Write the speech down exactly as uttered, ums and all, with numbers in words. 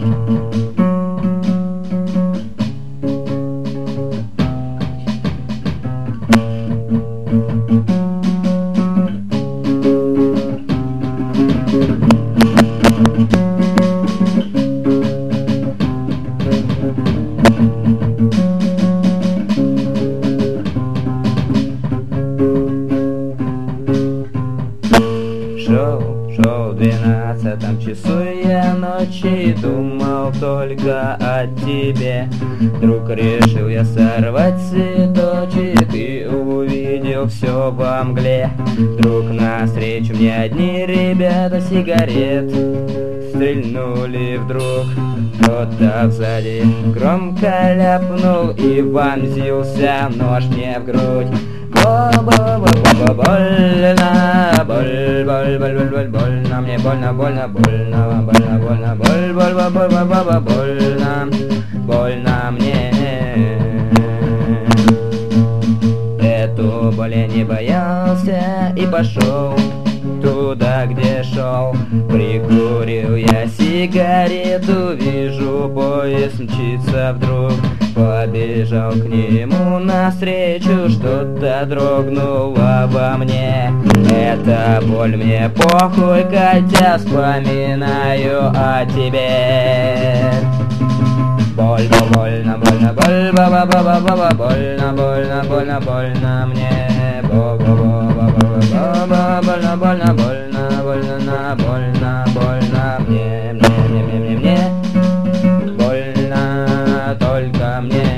Шел, шел в двенадцатом часу я ночи, думал только о тебе. Вдруг решил я сорвать цветочек и увидел все во мгле. Вдруг навстречу мне одни ребята сигарет стрельнули вдруг. Кто-то сзади громко ляпнул и вонзился нож мне в грудь. Больно, боль, боль, боль, боль, боль, больно, мне больно, больно, больно, больно, больно, боль, боль, боль, боль, боль, боль, больно, больно мне. Эту боль я не боялся и пошел туда, где шел. Прикурил я сигарету, вижу, поезд мчится вдруг. Побежал к нему навстречу, что-то дрогнуло во мне. Эта боль мне похуй, хотя вспоминаю о тебе. Боль, больно, больно, боль, ба ба ба ба ба ба больно, больно, больно, больно мне. Бо бо бо ба ба ба ба больно, больно, больно, больно, больно, больно мне, мне, мне, мне, мне, мне. Больно только мне.